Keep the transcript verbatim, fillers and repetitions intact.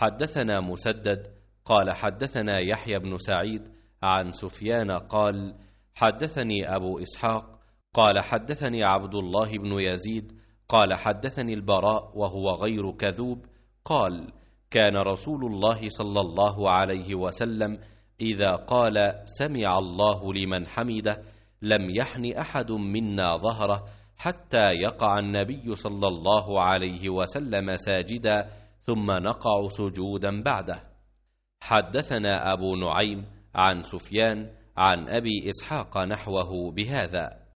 حدثنا مسدد قال حدثنا يحيى بن سعيد عن سفيان قال حدثني أبو إسحاق قال حدثني عبد الله بن يزيد قال حدثني البراء وهو غير كذوب قال كان رسول الله صلى الله عليه وسلم إذا قال سمع الله لمن حمده لم يحن أحد منا ظهره حتى يقع النبي صلى الله عليه وسلم ساجدا ثم نقع سجودا بعده. حدثنا أبو نعيم عن سفيان عن أبي إسحاق نحوه بهذا.